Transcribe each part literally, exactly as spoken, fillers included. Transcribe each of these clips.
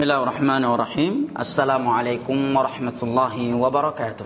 Bismillahirrahmanirrahim. Assalamualaikum warahmatullahi wabarakatuh.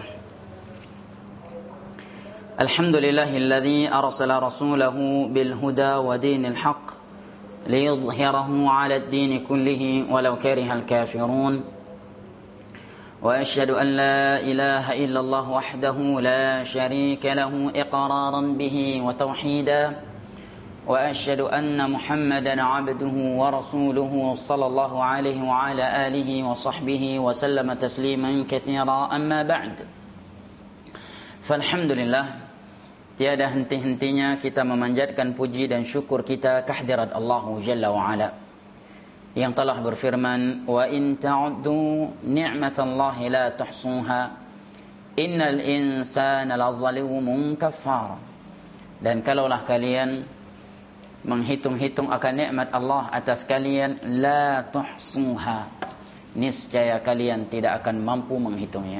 Alhamdulillahilladzi arsala rasulahu bil huda wa dinil haqq liyudhhirahu 'ala ad-din kullihi walau karihal kafirun. Wa asyhadu an la ilaha illallah wahdahu la syarika lahu iqraran bihi wa tauhida. وأشهد أن محمدا عبده ورسوله صلى الله عليه وعلى آله وصحبه وسلم تسليما كثيرا أما بعد فالحمد لله tiada henti-hentinya kita memanjatkan puji dan syukur kita kehadirat Allah Jalla wa Ala yang telah berfirman wa in ta'uddu ni'matallahi la tuhsuha innal insana lazalumun kafar. Dan kalaulah kalian menghitung-hitung akan nikmat Allah atas kalian, la tuhsuha, niscaya kalian tidak akan mampu menghitungnya.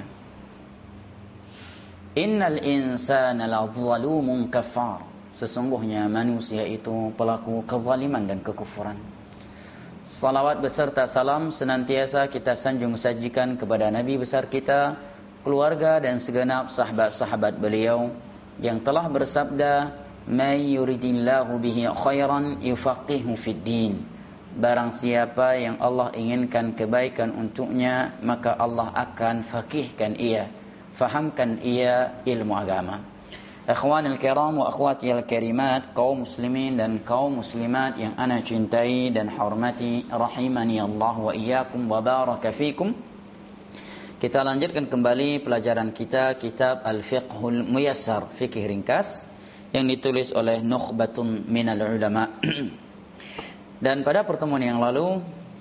Innal insana lazalumun kafar, sesungguhnya manusia itu pelaku kezaliman dan kekufuran. Salawat beserta salam senantiasa kita sanjung sajikan kepada Nabi besar kita, keluarga dan segenap sahabat-sahabat beliau yang telah bersabda, "May yuridillahu bihi khairan yufaqihu fid din." Barang siapa yang Allah inginkan kebaikan untuknya, maka Allah akan faqihkan ia, fahamkan ia ilmu agama. Ikhwanul kiram wa akhwatil karimat, kaum muslimin dan kaum muslimat yang ana cintai dan hormati, rahimani Allah wa iyyakum wa baraka fikum. Kita lanjutkan kembali pelajaran kita kitab Al-Fiqhul Muyassar, fikih ringkas, yang ditulis oleh Nukhbatun Minal Ulama. Dan pada pertemuan yang lalu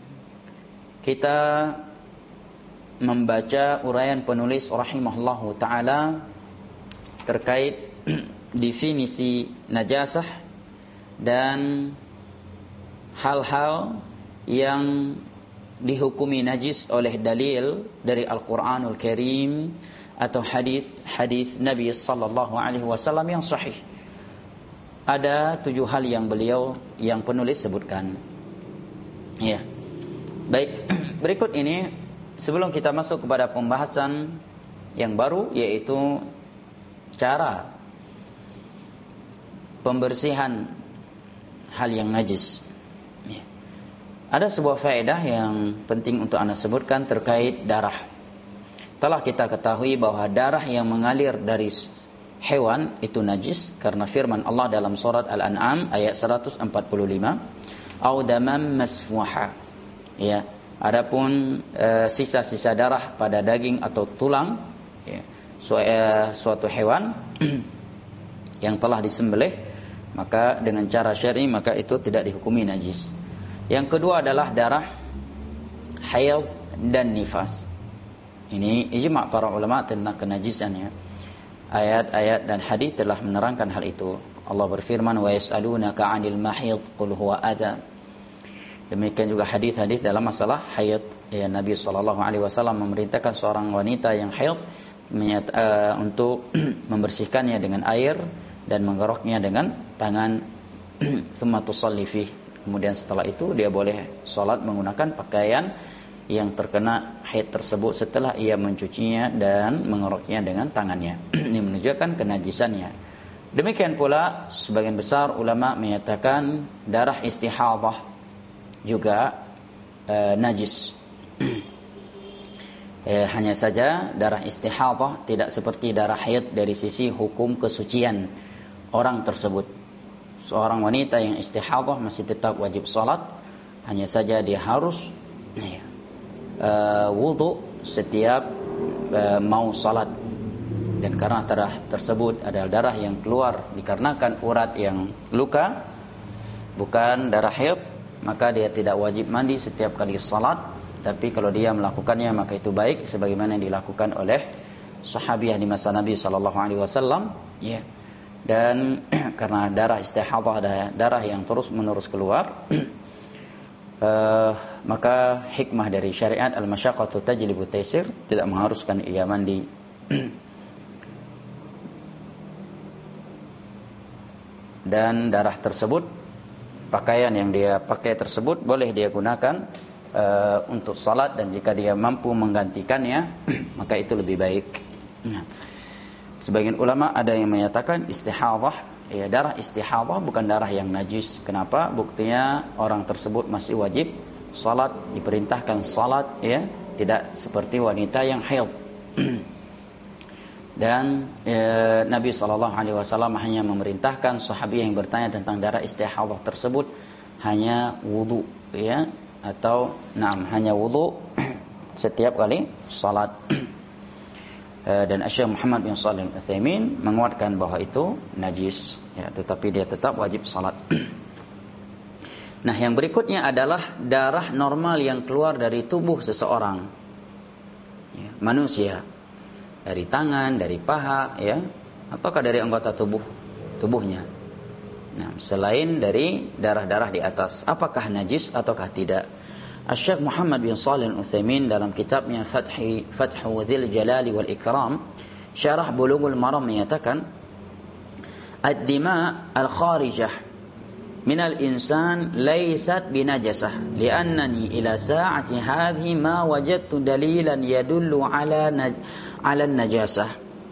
kita membaca uraian penulis rahimahullahu ta'ala terkait definisi najasah dan hal-hal yang dihukumi najis oleh dalil dari Al-Quranul Karim atau hadis-hadis Nabi sallallahu alaihi wasallam yang sahih. Ada tujuh hal yang beliau, yang penulis sebutkan. Ya. Baik, berikut ini sebelum kita masuk kepada pembahasan yang baru, yaitu cara pembersihan hal yang najis. Ya. Ada sebuah faedah yang penting untuk anda sebutkan terkait darah. Telah kita ketahui bahwa darah yang mengalir dari hewan itu najis karena firman Allah dalam surat Al-An'am ayat seratus empat puluh lima, "Au damam masfuha." Ya, adapun e, sisa-sisa darah pada daging atau tulang, ya, su, e, suatu hewan yang telah disembelih, maka dengan cara syar'i maka itu tidak dihukumi najis. Yang kedua adalah darah haid dan nifas. Ini ijma' para ulama tentang kenajisannya. Ayat-ayat dan hadis telah menerangkan hal itu. Allah berfirman, "Wa yas'alunaka 'anil mahidh qul huwa adha." Demikian juga hadis-hadis dalam masalah haid. Ya, Nabi sallallahu alaihi wasallam memerintahkan seorang wanita yang haid uh, untuk membersihkannya dengan air dan menggoroknya dengan tangan. Tsumma tusalli fih. Kemudian setelah itu dia boleh salat menggunakan pakaian yang terkena haid tersebut setelah ia mencucinya dan mengeroknya dengan tangannya. Ini menunjukkan kenajisannya. Demikian pula sebagian besar ulama menyatakan darah istihadah juga e, najis. e, hanya saja darah istihadah tidak seperti darah haid dari sisi hukum kesucian orang tersebut. Seorang wanita yang istihadah masih tetap wajib salat, hanya saja dia harus ya, Uh, wudu setiap uh, mau salat. Dan karena darah tersebut adalah darah yang keluar dikarenakan urat yang luka, bukan darah haid, maka dia tidak wajib mandi setiap kali salat. Tapi kalau dia melakukannya maka itu baik, sebagaimana yang dilakukan oleh sahabiah di masa Nabi sallallahu alaihi wasallam. Ya. Dan karena darah istihadah adalah darah yang terus menerus keluar, Uh, maka hikmah dari syariat al-masyaqqatu tajlibu taysir, tidak mengharuskan ia mandi. Dan darah tersebut, pakaian yang dia pakai tersebut boleh dia gunakan uh, untuk salat, dan jika dia mampu menggantikannya maka itu lebih baik. Nah, sebagian ulama ada yang menyatakan istihadhah, ya darah istihadhah bukan darah yang najis. Kenapa? Buktinya orang tersebut masih wajib salat, diperintahkan salat, ya, tidak seperti wanita yang haid. Dan e, Nabi shallallahu alaihi wasallam hanya memerintahkan sahabi yang bertanya tentang darah istihadhah tersebut hanya wudu, ya, atau naam hanya wudu setiap kali salat. e, dan Syekh Muhammad bin Shalih Al-Utsaimin menguatkan bahwa itu najis, ya, tetapi dia tetap wajib salat. Nah, yang berikutnya adalah darah normal yang keluar dari tubuh seseorang, ya, manusia, dari tangan, dari paha, ya, ataukah dari anggota tubuh tubuhnya. Nah, selain dari darah-darah di atas, apakah najis ataukah tidak? Syekh Muhammad bin Shalih Al-Utsaimin dalam kitabnya Fathi Fathu Dzil Jalali wal Ikram, Syarah Bulughul Maram, menyatakan ad-dima al-kharijah من الإنسان ليست بنجسة لأنني إلى ساعة هذه ما وجدت دليلا يدل على نج... على النجاسة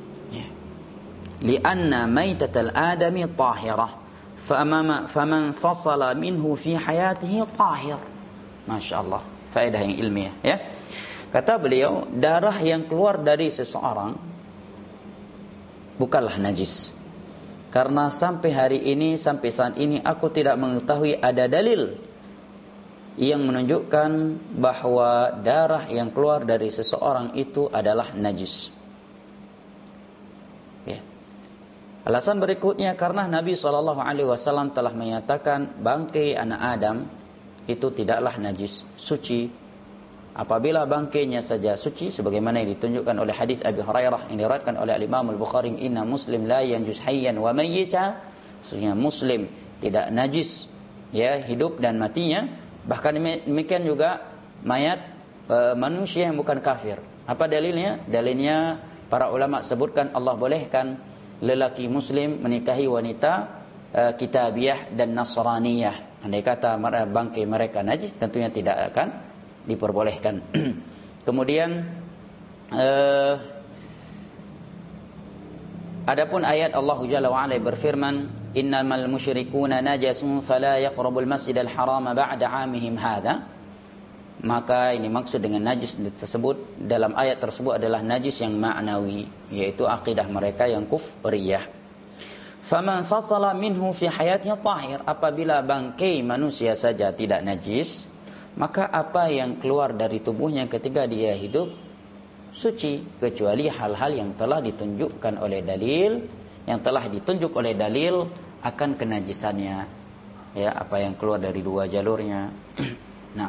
لأن ميتة الآدم طاهرة فمن فمن فصل منه في حياته طاهر. Masya Allah, faedah yang ilmiah, ya. Kata beliau, darah yang keluar dari seseorang bukanlah najis. Karena sampai hari ini, sampai saat ini aku tidak mengetahui ada dalil yang menunjukkan bahwa darah yang keluar dari seseorang itu adalah najis. Ya. Alasan berikutnya karena Nabi shallallahu alaihi wasallam telah menyatakan bangkai anak Adam itu tidaklah najis, suci. Apabila bangkainya saja suci, sebagaimana yang ditunjukkan oleh hadis Abi Hurairah yang diriwayatkan oleh Imam Al-Bukhari, inna muslim la yanjus hayyan wa mayyita, sesungguhnya muslim tidak najis, ya, hidup dan matinya. Bahkan demikian juga mayat e, manusia yang bukan kafir. Apa dalilnya? Dalilnya para ulama sebutkan Allah bolehkan lelaki muslim menikahi wanita e, Kitabiyah dan Nasraniyah. Andai kata bangkai mereka najis, tentunya tidak akan diperbolehkan. Kemudian uh, adapun ayat Allah Jalla wa Ala berfirman, innamal musyrikuuna najasun fala yaqrabul masjidal harama ba'da 'amihim hadza. Maka ini maksud dengan najis tersebut dalam ayat tersebut adalah najis yang ma'nawi, yaitu akidah mereka yang kufriyah. Faman fasala minhu fi hayatihi tahir, apabila bangkai manusia saja tidak najis, maka apa yang keluar dari tubuhnya ketika dia hidup suci, kecuali hal-hal yang telah ditunjukkan oleh dalil, yang telah ditunjuk oleh dalil akan kenajisannya, ya, apa yang keluar dari dua jalurnya. Nah,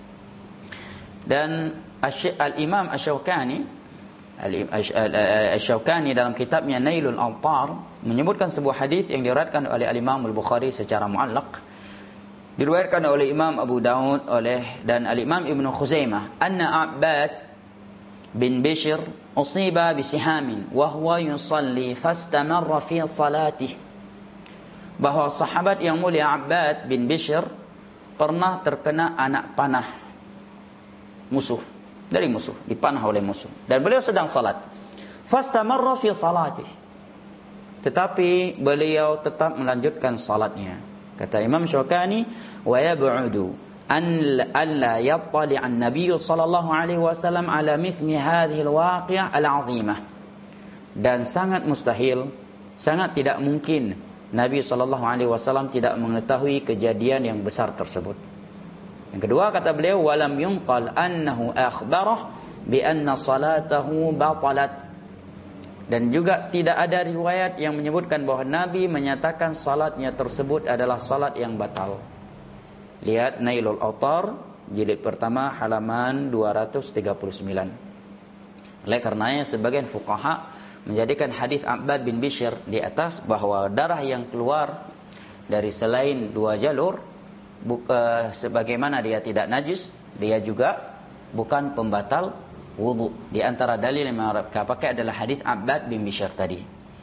dan Al-Imam Asy-Syaukani Asy-Syaukani dalam kitabnya Nailul Awtar menyebutkan sebuah hadis yang diriwayatkan oleh Al-Imam Al-Bukhari secara muallaq, diriwayatkan oleh Imam Abu Daud oleh dan Al-Imam Ibnu Khuzaimah, anna Abbad bin Bishr usiba bisihamin wa huwa yusalli fastamarra fi salatih, bahwa sahabat yang mulia Abbad bin Bishr pernah terkena anak panah musuh, dari musuh, dipanah oleh musuh, dan beliau sedang salat. Fastamarra fi salatih, tetapi beliau tetap melanjutkan salatnya. Kata Imam Syaukani, wa yab'udu an alla yattali' an-nabiy sallallahu alaihi wasallam ala mithli hadhihi al-waqi'ah al-'azimah. Dan sangat mustahil, sangat tidak mungkin Nabi sallallahu alaihi wasallam tidak mengetahui kejadian yang besar tersebut. Yang kedua, kata beliau, walam yunqal annahu akhbarah bi anna salatahu batalat. Dan juga tidak ada riwayat yang menyebutkan bahwa Nabi menyatakan salatnya tersebut adalah salat yang batal. Lihat Nailul Awtar jilid pertama halaman dua ratus tiga puluh sembilan. Oleh karenanya sebagian fuqaha menjadikan hadis Abbad bin Bishr di atas bahwa darah yang keluar dari selain dua jalur buka, sebagaimana dia tidak najis, dia juga bukan pembatal wudu. Di antara dalil yang mereka pakai adalah hadis Abbad bin Bishr tadi.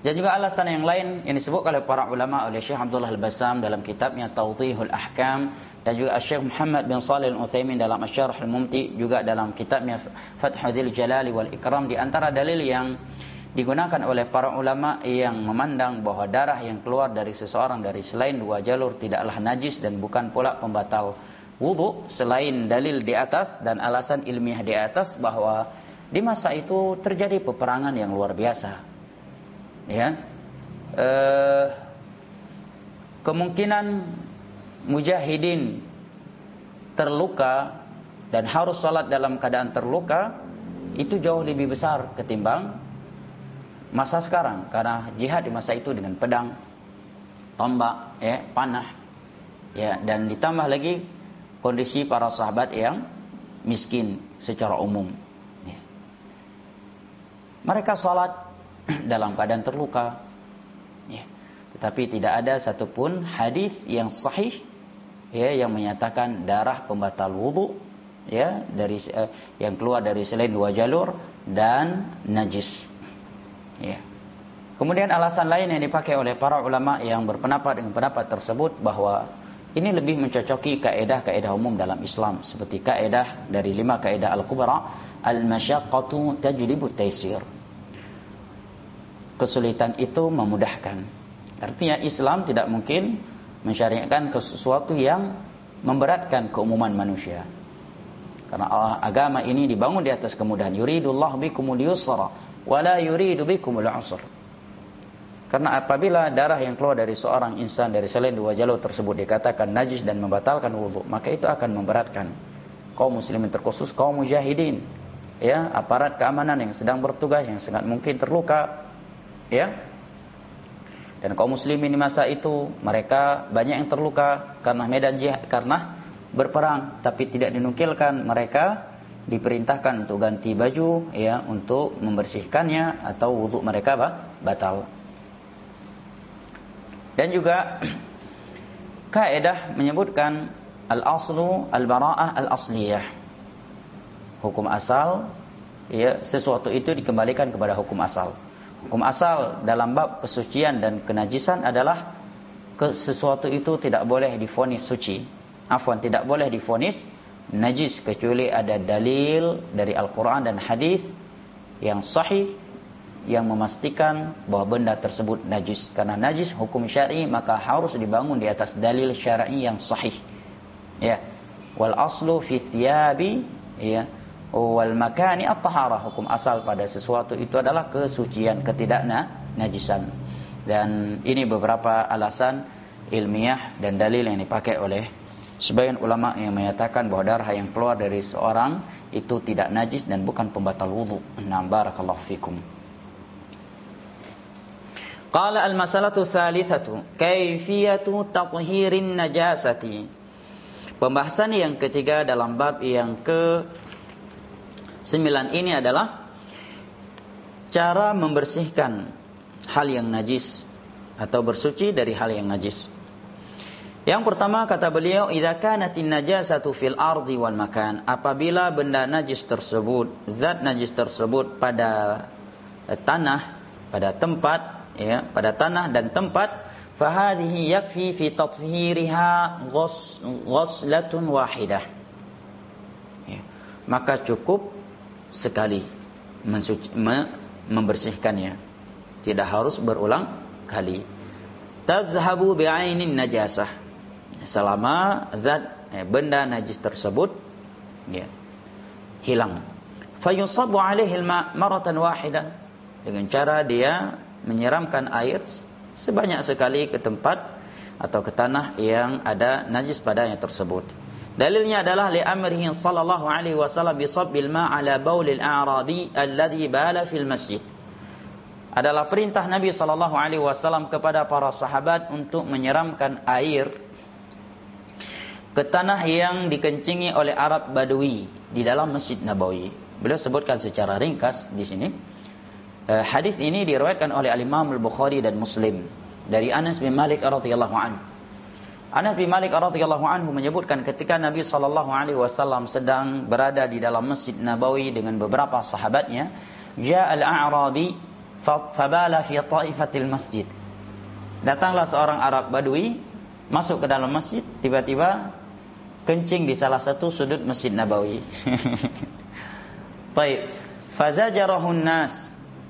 Dan juga alasan yang lain yang disebutkan oleh para ulama, oleh Syekh Abdullah Al-Bassam dalam kitabnya Tawdihul Ahkam, dan juga Syekh Muhammad bin Shalih Al-Utsaimin dalam Asy-Syarh Al-Mumti, juga dalam kitabnya Fathul Jalali wal Ikram. Di antara dalil yang digunakan oleh para ulama yang memandang bahwa darah yang keluar dari seseorang dari selain dua jalur tidaklah najis dan bukan pula pembatal wudu, selain dalil di atas dan alasan ilmiah di atas, bahwa di masa itu terjadi peperangan yang luar biasa. Ya, eh, kemungkinan mujahidin terluka dan harus salat dalam keadaan terluka itu jauh lebih besar ketimbang masa sekarang, karena jihad di masa itu dengan pedang, tombak, ya, panah, ya, dan ditambah lagi kondisi para sahabat yang miskin secara umum. Ya. Mereka salat dalam keadaan terluka, ya. Tetapi tidak ada satupun hadis yang sahih, ya, yang menyatakan darah pembatal wudu, ya, dari eh, yang keluar dari selain dua jalur dan najis, ya. Kemudian alasan lain yang dipakai oleh para ulama yang berpendapat dengan pendapat tersebut, bahwa ini lebih mencocoki kaedah-kaedah umum dalam Islam, seperti kaedah dari lima kaedah al-kubra, al-masyaqqatu tajlibu taysir. Kesulitan itu memudahkan. Artinya Islam tidak mungkin mensyariatkan sesuatu yang memberatkan keumuman manusia. Karena Allah, agama ini dibangun di atas kemudahan. Yuridullahu bikumul yusra wa la yuridu bikumul usra. Karena apabila darah yang keluar dari seorang insan dari selain dua jalur tersebut dikatakan najis dan membatalkan wudu, maka itu akan memberatkan kaum muslimin, terkhusus kaum mujahidin, ya, aparat keamanan yang sedang bertugas, yang sangat mungkin terluka, ya. Dan kaum muslimin di masa itu mereka banyak yang terluka karena medan jihad, karena berperang, tapi tidak dinukilkan mereka diperintahkan untuk ganti baju, ya, untuk membersihkannya, atau wudu mereka bah, batal. Dan juga kaidah menyebutkan al-aslu al-bara'ah al-asliyah. Hukum asal, ya, sesuatu itu dikembalikan kepada hukum asal. Hukum asal dalam bab kesucian dan kenajisan adalah ke sesuatu itu tidak boleh divonis suci. Afwan, tidak boleh divonis najis kecuali ada dalil dari Al-Quran dan hadis yang sahih yang memastikan bahwa benda tersebut najis. Karena najis hukum syar'i maka harus dibangun di atas dalil syar'i yang sahih. Ya. Wal aslu fi thiyabi, ya, wal makani at-taharah. Hukum asal pada sesuatu itu adalah kesucian, ketidaknajisan. Dan ini beberapa alasan ilmiah dan dalil yang dipakai oleh sebagian ulama yang menyatakan bahwa darah yang keluar dari seorang itu tidak najis dan bukan pembatal wudu. Nah, barakallahu fikum. Qala al-masalatu tsalitsatu kaifiyatu tathirin najasati. Pembahasan yang ketiga dalam bab yang ke sembilan ini adalah cara membersihkan hal yang najis atau bersuci dari hal yang najis. Yang pertama kata beliau, idza kanatin najasatu fil ardi wal makan, apabila benda najis tersebut, zat najis tersebut pada tanah, pada tempat, ya, pada tanah dan tempat, fahadhihi yakfi fi tathhiriha ghuslatun wahidah. Ya, maka cukup sekali mensuci, me, membersihkannya, tidak harus berulang kali. Tadhhabu bi'ainin najasah, selama zat, ya, benda najis tersebut, ya, hilang. Fayusabu alaihi al-ma' maratan wahidah, dengan cara dia menyiramkan air sebanyak sekali ke tempat atau ke tanah yang ada najis padanya tersebut. Dalilnya adalah li amrihi sallallahu alaihi wasallam bi sabbil ma' ala baulil a'rabi alladhi bala fil masjid. Adalah perintah Nabi sallallahu alaihi wasallam kepada para sahabat untuk menyiramkan air ke tanah yang dikencingi oleh Arab Badui di dalam Masjid Nabawi. Beliau sebutkan secara ringkas di sini. Uh, hadis ini diriwayatkan oleh Al-Imam Al-Bukhari dan Muslim dari Anas bin Malik radhiyallahu anhu. Anas bin Malik radhiyallahu anhu menyebutkan ketika Nabi sallallahu alaihi wasallam sedang berada di dalam Masjid Nabawi dengan beberapa sahabatnya, ja'al a'rabi, fabala fi ta'ifatil masjid. Datanglah seorang Arab Badui masuk ke dalam masjid, tiba-tiba kencing di salah satu sudut Masjid Nabawi. Baik, fazajarahun nas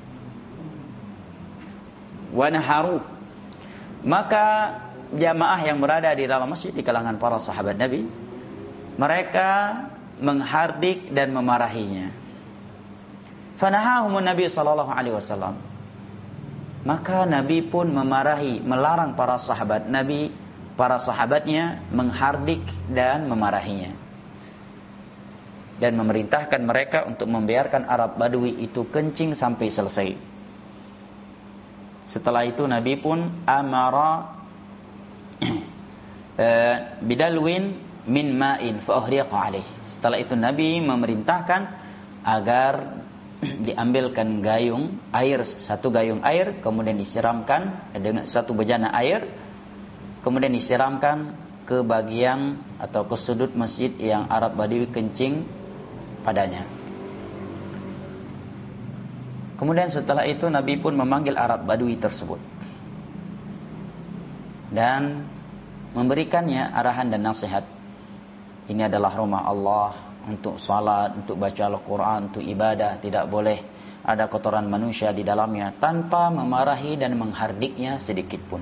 wa naharu. Maka jamaah yang berada di dalam masjid di kalangan para sahabat Nabi, mereka menghardik dan memarahinya. Fanahahumun Nabi sallallahu alaihi wasallam. Maka Nabi pun memarahi, melarang para sahabat Nabi, para sahabatnya menghardik dan memarahinya. Dan memerintahkan mereka untuk membiarkan Arab Badui itu kencing sampai selesai. Setelah itu Nabi pun amara bidalwin min ma'in fa uhriqa alaih. Setelah itu Nabi memerintahkan agar diambilkan gayung air, satu gayung air, kemudian disiramkan dengan satu bejana air, kemudian disiramkan ke bagian atau ke sudut masjid yang Arab Badui kencing padanya. Kemudian setelah itu Nabi pun memanggil Arab Badui tersebut dan memberikannya arahan dan nasihat. Ini adalah rumah Allah, untuk salat, untuk baca Al-Quran, untuk ibadah. Tidak boleh ada kotoran manusia di dalamnya, tanpa memarahi dan menghardiknya sedikit pun.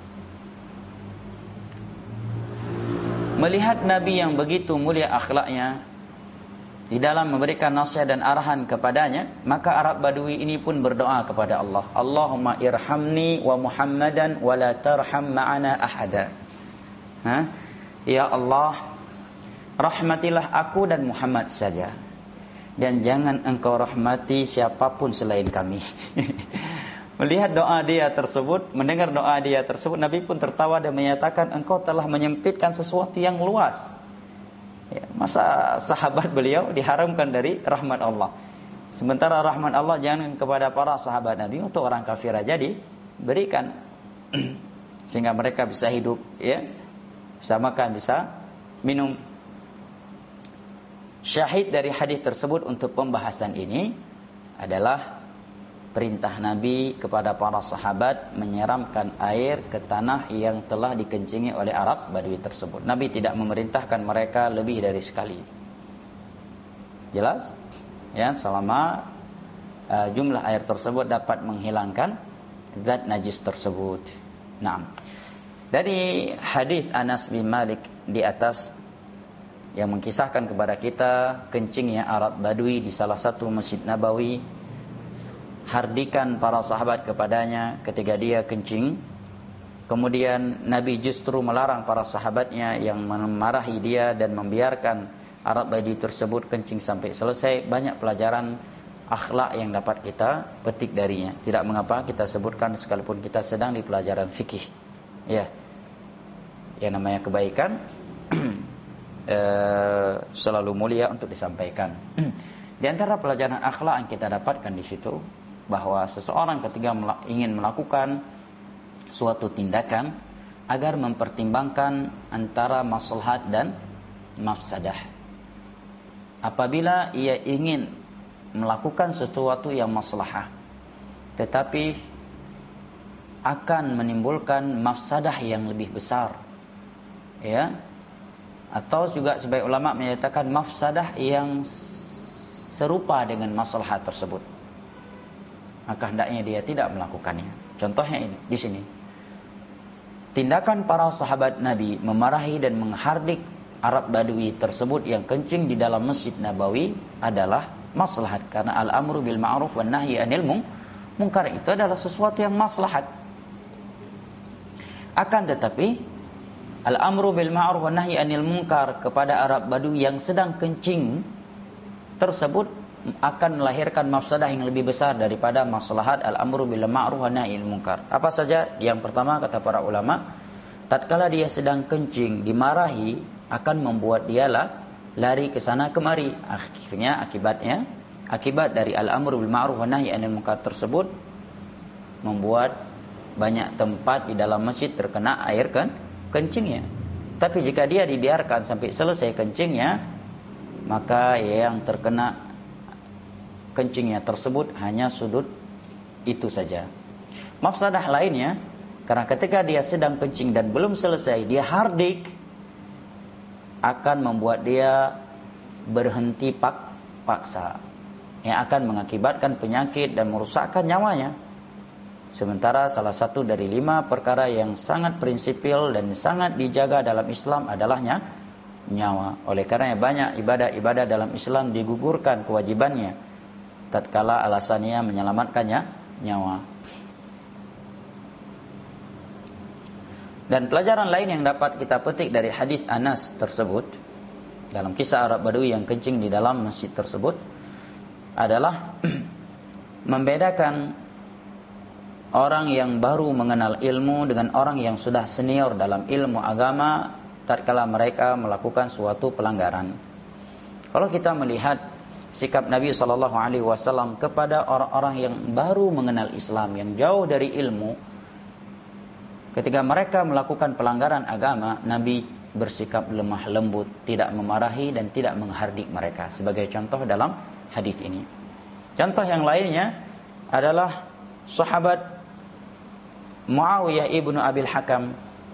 Melihat Nabi yang begitu mulia akhlaknya di dalam memberikan nasihat dan arahan kepadanya, maka Arab Badui ini pun berdoa kepada Allah, Allahumma irhamni wa Muhammadan wa la tarham ma'ana ahada. Ha? Ya Allah, rahmatilah aku dan Muhammad saja, dan jangan engkau rahmati siapapun selain kami. Melihat doa dia tersebut, mendengar doa dia tersebut, Nabi pun tertawa dan menyatakan, engkau telah menyempitkan sesuatu yang luas. Ya, masa sahabat beliau diharamkan dari rahmat Allah, sementara rahmat Allah jangan kepada para sahabat Nabi, untuk orang kafir aja diberikan sehingga mereka bisa hidup, ya, bisa makan, bisa minum. Syahid dari hadis tersebut untuk pembahasan ini adalah perintah Nabi kepada para sahabat menyiramkan air ke tanah yang telah dikencingi oleh Arab Badui tersebut. Nabi tidak memerintahkan mereka lebih dari sekali. Jelas? Ya, selama uh, jumlah air tersebut dapat menghilangkan zat najis tersebut. Naam. Dari hadis Anas bin Malik di atas yang mengkisahkan kepada kita kencingnya Arab Badui di salah satu Masjid Nabawi, hardikan para sahabat kepadanya ketika dia kencing. Kemudian Nabi justru melarang para sahabatnya yang memarahi dia dan membiarkan Arab Badui tersebut kencing sampai selesai. Banyak pelajaran akhlak yang dapat kita petik darinya. Tidak mengapa kita sebutkan sekalipun kita sedang di pelajaran fikih. Ya, yang namanya kebaikan Uh, selalu mulia untuk disampaikan. Di antara pelajaran akhlak yang kita dapatkan di situ, bahwa seseorang ketika mel- ingin melakukan suatu tindakan agar mempertimbangkan antara maslahat dan mafsadah. Apabila ia ingin melakukan sesuatu yang maslahah, tetapi akan menimbulkan mafsadah yang lebih besar, ya, atau juga sebagai ulama menyatakan mafsadah yang serupa dengan maslahat tersebut, maka hendaknya dia tidak melakukannya. Contohnya ini di sini, tindakan para sahabat Nabi memarahi dan menghardik Arab Badui tersebut yang kencing di dalam Masjid Nabawi adalah maslahat, karena al-amru bil ma'ruf wan nahyi 'anil munkar itu adalah sesuatu yang maslahat. Akan tetapi al-amru bil ma'ruf wa nahyi 'anil munkar kepada Arab Badui yang sedang kencing tersebut akan melahirkan mafsadah yang lebih besar daripada maslahat al-amru bil ma'ruf wa nahyi 'anil munkar. Apa saja? Yang pertama, kata para ulama, tatkala dia sedang kencing dimarahi akan membuat dia lari ke sana kemari. Akhirnya akibatnya, akibat dari al-amru bil ma'ruf wa nahyi 'anil munkar tersebut membuat banyak tempat di dalam masjid terkena air kan kencingnya. Tapi jika dia dibiarkan sampai selesai kencingnya, maka yang terkena kencingnya tersebut hanya sudut itu saja. Mafsadah lainnya, karena ketika dia sedang kencing dan belum selesai, dia hardik, akan membuat dia berhenti pak, paksa, yang akan mengakibatkan penyakit dan merusakkan nyawanya. Sementara salah satu dari lima perkara yang sangat prinsipil dan sangat dijaga dalam Islam adalahnya nyawa. Oleh karenanya banyak ibadah-ibadah dalam Islam digugurkan kewajibannya tatkala alasannya menyelamatkannya nyawa. Dan pelajaran lain yang dapat kita petik dari hadis Anas tersebut, dalam kisah Arab Badui yang kencing di dalam masjid tersebut, adalah membedakan orang yang baru mengenal ilmu dengan orang yang sudah senior dalam ilmu agama tatkala mereka melakukan suatu pelanggaran. Kalau kita melihat sikap Nabi shallallahu alaihi wasallam kepada orang-orang yang baru mengenal Islam, yang jauh dari ilmu, ketika mereka melakukan pelanggaran agama, Nabi bersikap lemah lembut, tidak memarahi dan tidak menghardik mereka. Sebagai contoh dalam hadis ini. Contoh yang lainnya adalah sahabat Muawiyah ibnu Abil Hakam.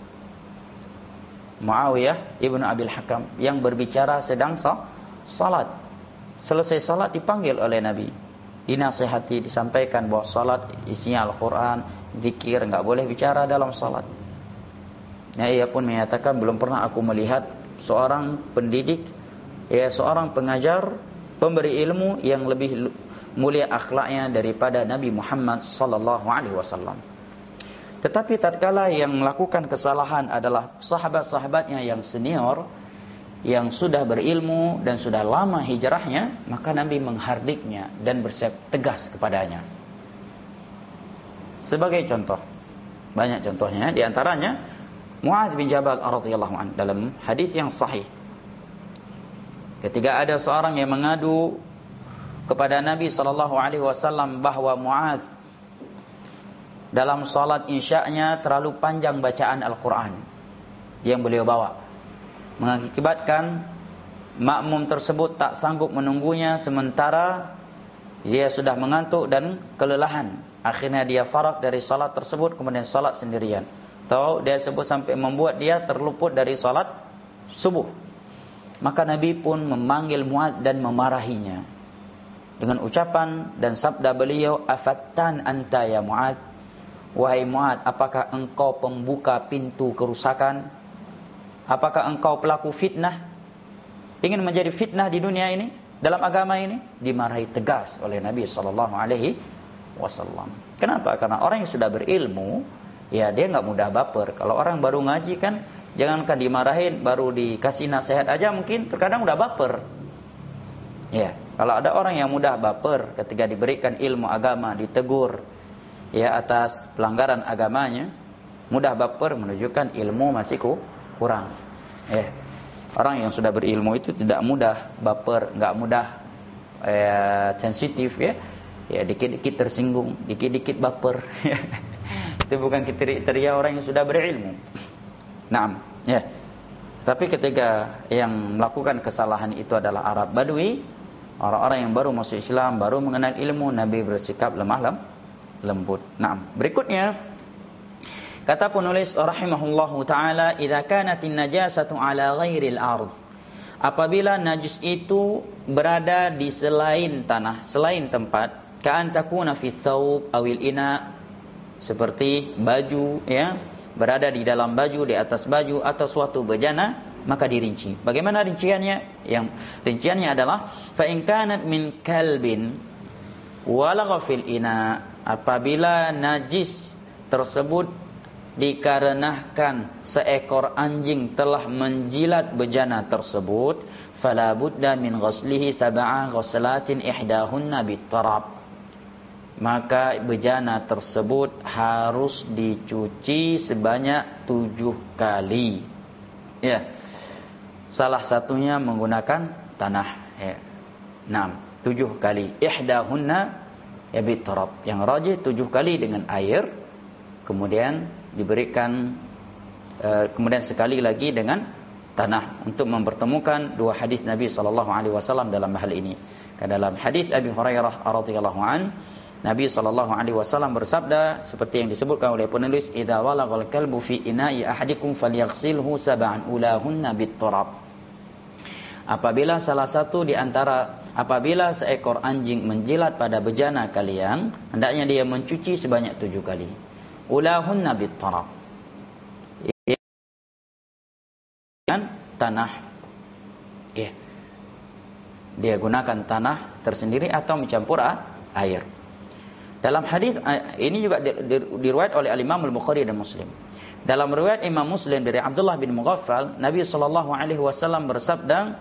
Muawiyah ibnu Abil Hakam yang berbicara sedang salat. Selesai salat dipanggil oleh Nabi, dinasihati, disampaikan bahwa salat isinya Al-Quran, zikir, enggak boleh bicara dalam salat. Ya, ia pun menyatakan, belum pernah aku melihat seorang pendidik, ya seorang pengajar, pemberi ilmu yang lebih mulia akhlaknya daripada Nabi Muhammad sallallahu alaihi wasallam. Tetapi tatkala yang melakukan kesalahan adalah sahabat-sahabatnya yang senior, yang sudah berilmu dan sudah lama hijrahnya, maka Nabi menghardiknya dan bersikap tegas kepadanya. Sebagai contoh, banyak contohnya, di antaranya Mu'adz bin Jabal radhiyallahu anhu dalam hadis yang sahih. Ketika ada seorang yang mengadu kepada Nabi sallallahu alaihi wasallam bahwa Mu'adz dalam salat isya-nya terlalu panjang bacaan Al-Quran yang beliau bawa, mengakibatkan makmum tersebut tak sanggup menunggunya sementara dia sudah mengantuk dan kelelahan. Akhirnya dia farag dari salat tersebut, kemudian salat sendirian. Atau dia sebut sampai membuat dia terluput dari salat subuh. Maka Nabi pun memanggil Mu'adz dan memarahinya dengan ucapan dan sabda beliau, "Afattan anta ya Mu'adz?" Wahai Mu'adz, apakah engkau pembuka pintu kerusakan? Apakah engkau pelaku fitnah? Ingin menjadi fitnah di dunia ini, dalam agama ini? Dimarahi tegas oleh Nabi sallallahu alaihi wasallam. Kenapa? Karena orang yang sudah berilmu, ya dia enggak mudah baper. Kalau orang baru ngaji kan, jangankan dimarahin, baru dikasih nasihat aja mungkin terkadang udah baper. Ya, kalau ada orang yang mudah baper ketika diberikan ilmu agama, ditegur ya atas pelanggaran agamanya, mudah baper, menunjukkan ilmu masih kurang. Ya, orang yang sudah berilmu itu tidak mudah baper, enggak mudah eh, sensitif ya. Ya, dikit-dikit tersinggung, dikit-dikit baper. Itu bukan kriteria orang yang sudah berilmu. Naam, ya. Tapi ketika yang melakukan kesalahan itu adalah Arab Badui, orang-orang yang baru masuk Islam, baru mengenal ilmu, Nabi bersikap lemah lem, lembut. Naam. Berikutnya kata penulis rahimahullahu taala, "Idza kanatin najasatu ala ghairil ardh." Apabila najis itu berada di selain tanah, selain tempat, ka'an takuna fi thawb awil ina, seperti baju ya, berada di dalam baju, di atas baju atau suatu bejana, maka dirinci. Bagaimana rinciannya? Yang rinciannya adalah fa in kanat min kalbin walagha fil ina, apabila najis tersebut dikarenakan seekor anjing telah menjilat bejana tersebut, fala budda min ghuslihi sab'a ghuslatin ihdahunna bitarab, maka bejana tersebut harus dicuci sebanyak tujuh kali. Ya, salah satunya menggunakan tanah. Ya. Enam, tujuh kali. Ihdahunna ya bitarab. Yang rajih tujuh kali dengan air, kemudian diberikan uh, kemudian sekali lagi dengan tanah, untuk mempertemukan dua hadis Nabi sallallahu alaihi wasallam dalam hal ini. Dalam hadis Abi Hurairah radhiyallahu an, Nabi sallallahu alaihi wasallam bersabda seperti yang disebutkan oleh penulis, "Idza walaghal kalbu fi ina'i ahadikum falyaghsilhu sab'an ulahunna bit-turab." Apabila salah satu di antara apabila seekor anjing menjilat pada bejana kalian, hendaknya dia mencuci sebanyak tujuh kali. Ulahunna bit-turab. Dengan tanah. Ya. Dia gunakan tanah tersendiri atau mencampur air. Dalam hadis ini juga diriwayat oleh Imam Al-Bukhari dan Muslim. Dalam riwayat Imam Muslim dari Abdullah bin Mughaffal, Nabi sallallahu alaihi wasallam bersabda,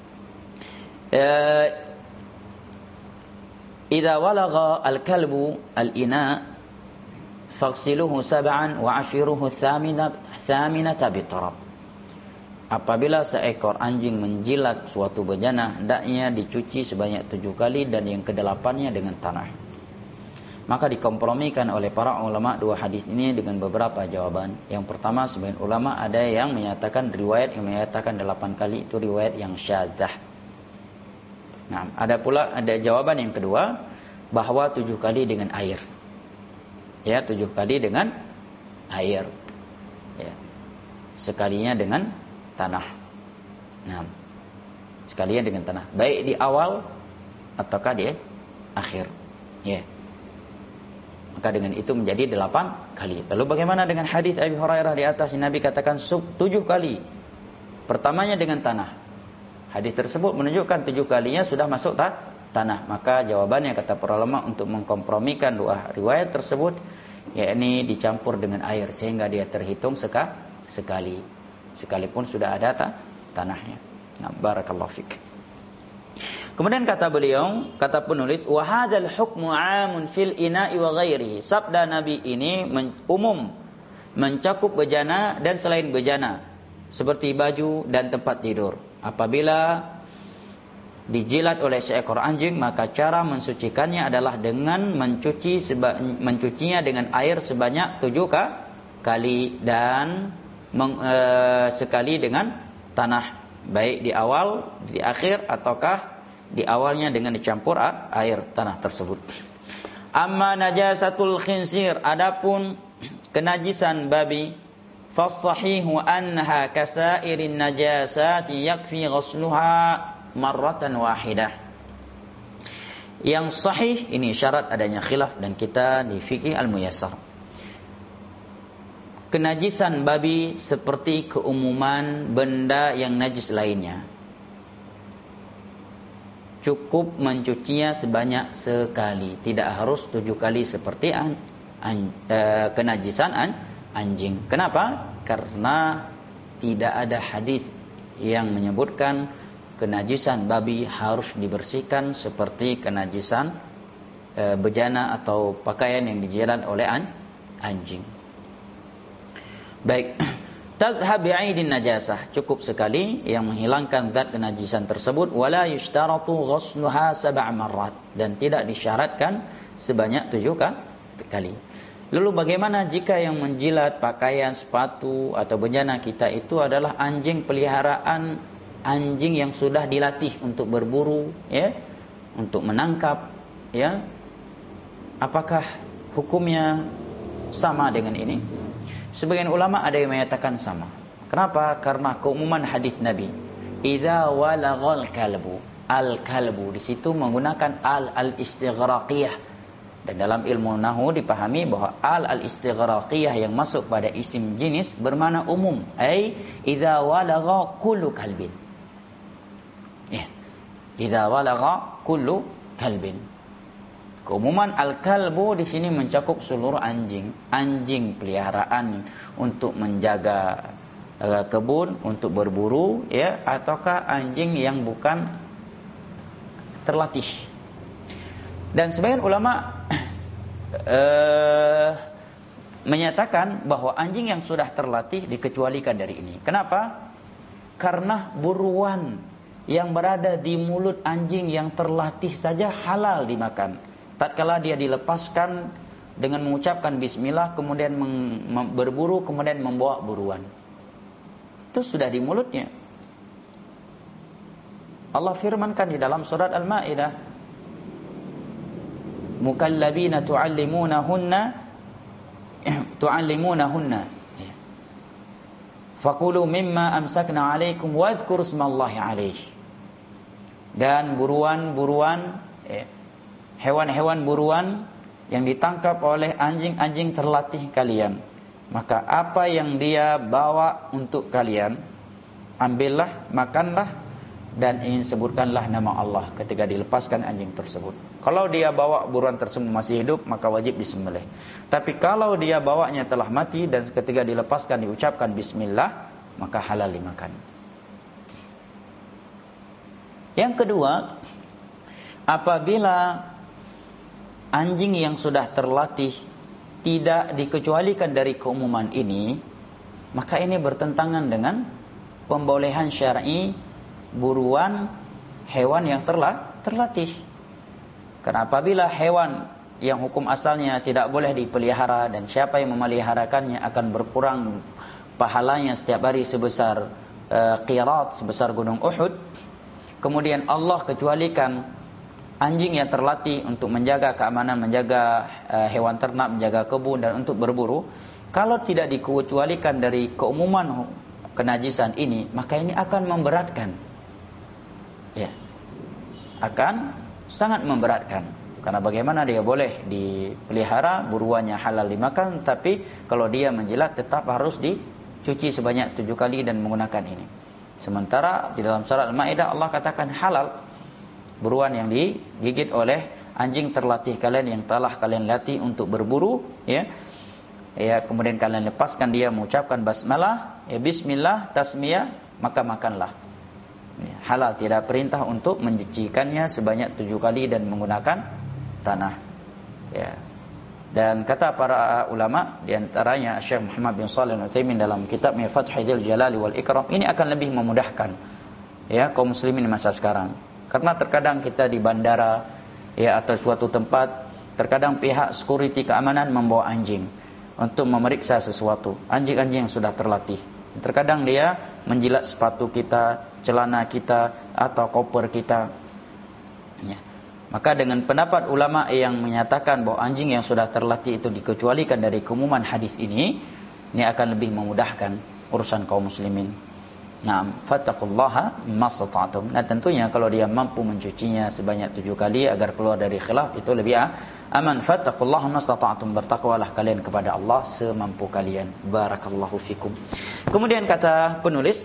"Idza walagha al-kalbu al-ina faghsiluhu sab'an wa 'ashiruhu thaminata biturab." Apabila seekor anjing menjilat suatu bejana, hendaknya dicuci sebanyak tujuh kali dan yang kedelapannya dengan tanah. Maka dikompromikan oleh para ulama dua hadis ini dengan beberapa jawaban. Yang pertama, sebagian ulama ada yang menyatakan riwayat yang menyatakan delapan kali itu riwayat yang syadzah. Nah, ada pula ada jawaban yang kedua bahwa tujuh kali dengan air. Ya, tujuh kali dengan air. Ya. Sekalinya dengan tanah. Nah, sekalian dengan tanah. Baik di awal ataukah di akhir. Ya. Maka dengan itu menjadi delapan kali. Lalu bagaimana dengan hadis Abi Hurairah di atas? Nabi katakan tujuh kali. Pertamanya dengan tanah. Hadis tersebut menunjukkan tujuh kalinya sudah masuk ta tanah. Maka jawabannya kata para ulama untuk mengkompromikan dua riwayat tersebut, yakni dicampur dengan air sehingga dia terhitung seka, sekali. Sekalipun sudah ada ta tanahnya. Nah, barakallahu fik. Kemudian kata beliau, kata penulis, wa hadzal hukmu 'amun fil ina'i wa ghairihi. Sabda Nabi ini men, umum mencakup bejana dan selain bejana, seperti baju dan tempat tidur. Apabila dijilat oleh seekor anjing, maka cara mensucikannya adalah dengan mencuci seba, mencucinya dengan air sebanyak tujuh kali dan meng, e, sekali dengan tanah, baik di awal, di akhir ataukah di awalnya dengan dicampur air tanah tersebut. Amma najasatul khinsir, adapun kenajisan babi, fassahihu anha kasairin najasati yakfi ghusluha marratan wahidah. Yang sahih, ini syarat adanya khilaf dan kita di fikih al-muyassar. Kenajisan babi seperti keumuman benda yang najis lainnya. Cukup mencucinya sebanyak sekali, tidak harus tujuh kali seperti an, an, e, kenajisan an, anjing. Kenapa? Karena tidak ada hadis yang menyebutkan kenajisan babi harus dibersihkan seperti kenajisan e, bejana atau pakaian yang dijilat oleh an, anjing. Baik. Tadhhab bi'aidin najasah, cukup sekali yang menghilangkan zat kenajisan tersebut, wala yushtaratu ghusluha sab'a marrat, dan tidak disyaratkan sebanyak tujuh kali. Lalu bagaimana jika yang menjilat pakaian, sepatu atau bejana kita itu adalah anjing peliharaan, anjing yang sudah dilatih untuk berburu, ya, untuk menangkap, ya? Apakah hukumnya sama dengan ini? Sebagian ulama ada yang menyatakan sama. Kenapa? Karena keumuman hadis Nabi, idza walaghal kalbu, al-kalbu di situ menggunakan al al-istighraqiyah. Dan dalam ilmu nahwu dipahami bahwa al al-istighraqiyah yang masuk pada isim jenis bermakna umum, ai idza walagha kullu kalbin. Ya. Idza walagha kullu kalbin. Keumuman al-kalbu di sini mencakup seluruh anjing, anjing peliharaan untuk menjaga uh, kebun, untuk berburu, ya, ataukah anjing yang bukan terlatih. Dan sebagian ulama uh, menyatakan bahwa anjing yang sudah terlatih dikecualikan dari ini. Kenapa? Karena buruan yang berada di mulut anjing yang terlatih saja halal dimakan. Tatkala dia dilepaskan dengan mengucapkan bismillah, kemudian meng, berburu, kemudian membawa buruan, itu sudah di mulutnya. Allah firmankan di dalam surat Al-Maidah, mukallabina tu'allimunahunna tu'allimunahunna faqulu mimma amsakna 'alaikum wadhkuru ismallahi 'alaihi. Dan buruan-buruan eh, hewan-hewan buruan yang ditangkap oleh anjing-anjing terlatih kalian, maka apa yang dia bawa untuk kalian, ambillah, makanlah, dan ingin sebutkanlah nama Allah ketika dilepaskan anjing tersebut. Kalau dia bawa buruan tersebut masih hidup, maka wajib disembelih. Tapi kalau dia bawanya telah mati dan ketika dilepaskan diucapkan bismillah, maka halal dimakan. Yang kedua, apabila anjing yang sudah terlatih tidak dikecualikan dari keumuman ini, maka ini bertentangan dengan pembolehan syar'i buruan hewan yang terla, terlatih. Karena apabila hewan yang hukum asalnya tidak boleh dipelihara dan siapa yang memeliharakannya akan berkurang pahalanya setiap hari sebesar uh, qirat, sebesar gunung Uhud. Kemudian Allah kecualikan anjing yang terlatih untuk menjaga keamanan, menjaga uh, hewan ternak, menjaga kebun dan untuk berburu. Kalau tidak dikecualikan dari keumuman kenajisan ini, maka ini akan memberatkan. Ya. Akan sangat memberatkan. Karena bagaimana dia boleh dipelihara, buruannya halal dimakan, tapi kalau dia menjilat tetap harus dicuci sebanyak tujuh kali dan menggunakan ini. Sementara di dalam surat Al-Maidah Allah katakan halal buruan yang digigit oleh anjing terlatih kalian yang telah kalian latih untuk berburu, ya. Ya, kemudian kalian lepaskan dia mengucapkan basmalah, ya, bismillah, tasmiyah, maka makanlah. Ya, halal, tidak perintah untuk mencucikannya sebanyak tujuh kali dan menggunakan tanah. Ya. Dan kata para ulama, di antaranya Syekh Muhammad bin Shalih Al-Utsaimin dalam kitabnya Fathul Jalali wal Ikram, ini akan lebih memudahkan ya kaum muslimin di masa sekarang. Karena terkadang kita di bandara ya atau suatu tempat, terkadang pihak security keamanan membawa anjing untuk memeriksa sesuatu. Anjing-anjing yang sudah terlatih. Terkadang dia menjilat sepatu kita, celana kita atau koper kita. Ya. Maka dengan pendapat ulama yang menyatakan bahwa anjing yang sudah terlatih itu dikecualikan dari keumuman hadis ini, ini akan lebih memudahkan urusan kaum muslimin. Naam, fattaqullaha mastata'tum. Nah, tentunya kalau dia mampu mencucinya sebanyak tujuh kali agar keluar dari khilaf, itu lebih aman. Fattaqullaha mastata'tum. Bertakwalah kalian kepada Allah semampu kalian. Barakallahu fikum. Kemudian kata penulis,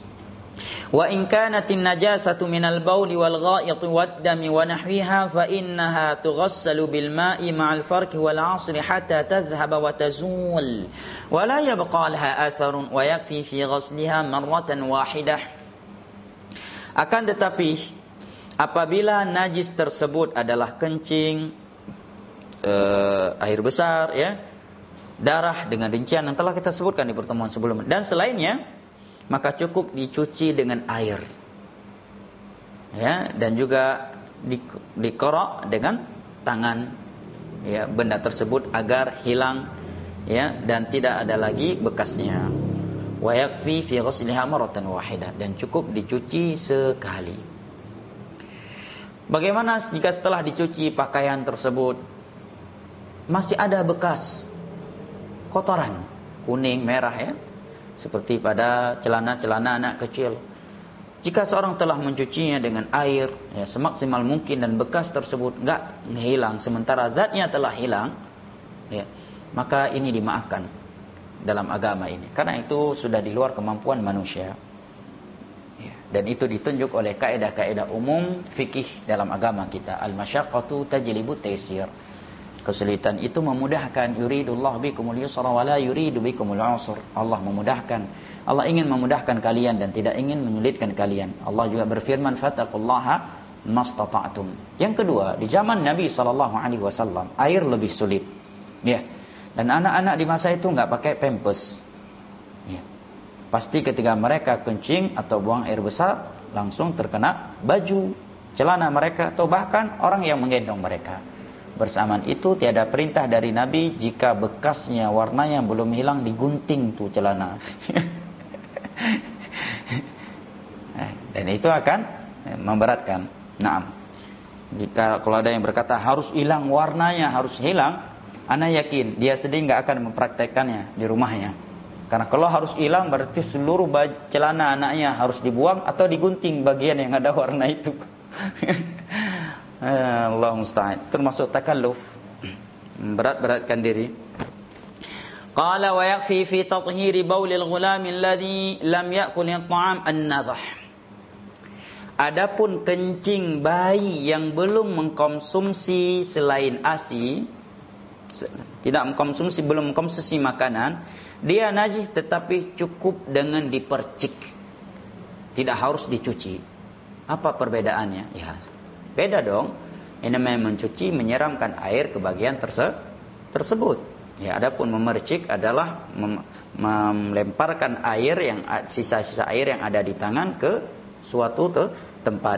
wa in kanatin najasatu minal bauli wal gha'iti wad dami wa nahwiha fa innaha tughassalu bil ma'i ma'al farqi wal 'asri hatta tadhhaba wa tazul wa la yabqa laha atharun wa yakfi fi ghasliha marratan wahidah. Akan tetapi apabila najis tersebut adalah kencing, uh, air besar, ya, darah dengan rincian yang telah kita sebutkan di pertemuan sebelumnya dan selainnya, maka cukup dicuci dengan air, ya, dan juga di, dikorok dengan tangan, ya, benda tersebut agar hilang, ya, dan tidak ada lagi bekasnya. Wa yakfi fi ghusliha marratan wahidah, dan cukup dicuci sekali. Bagaimana jika setelah dicuci pakaian tersebut masih ada bekas kotoran kuning, merah, ya, seperti pada celana-celana anak kecil. Jika seorang telah mencucinya dengan air, ya, semaksimal mungkin dan bekas tersebut enggak hilang sementara zatnya telah hilang, ya, maka ini dimaafkan dalam agama ini. Karena itu sudah di luar kemampuan manusia. Ya, dan itu ditunjuk oleh kaidah-kaidah umum fikih dalam agama kita. Al-masyaqqatu tajlibu taysir. Kesulitan itu memudahkan. Yuridullah bikumul yusra wa la yuridu bikumul usr. Allah memudahkan. Allah ingin memudahkan kalian dan tidak ingin menyulitkan kalian. Allah juga berfirman, fattaqullaha mastata'tum. Yang kedua, di zaman Nabi sallallahu alaihi wasallam air lebih sulit. Ya. Dan anak-anak di masa itu enggak pakai pampers. Ya. Pasti ketika mereka kencing atau buang air besar langsung terkena baju, celana mereka atau bahkan orang yang menggendong mereka. Bersamaan itu tiada perintah dari Nabi jika bekasnya warnanya belum hilang digunting tuh celana. Dan itu akan memberatkan. Naam. Jika kalau ada yang berkata harus hilang warnanya, harus hilang, ana yakin dia sendiri enggak akan mempraktekkannya di rumahnya. Karena kalau harus hilang berarti seluruh baju celana anaknya harus dibuang atau digunting bagian yang ada warna itu. Allah musta'an. Termasuk takalluf, berat-beratkan diri. Qala wa yakfi fi tathhiri baulil ghulam alladhi lam ya'kul at-ta'am an-nadhah. Adapun kencing bayi yang belum mengkonsumsi selain ASI, tidak mengkonsumsi, belum mengkonsumsi makanan, dia najis tetapi cukup dengan dipercik, tidak harus dicuci. Apa perbedaannya? Ya, beda dong. Ini namanya mencuci, menyiramkan air ke bagian terse tersebut. Ya, adapun memercik adalah mem melemparkan air yang sisa-sisa air yang ada di tangan ke suatu te tempat.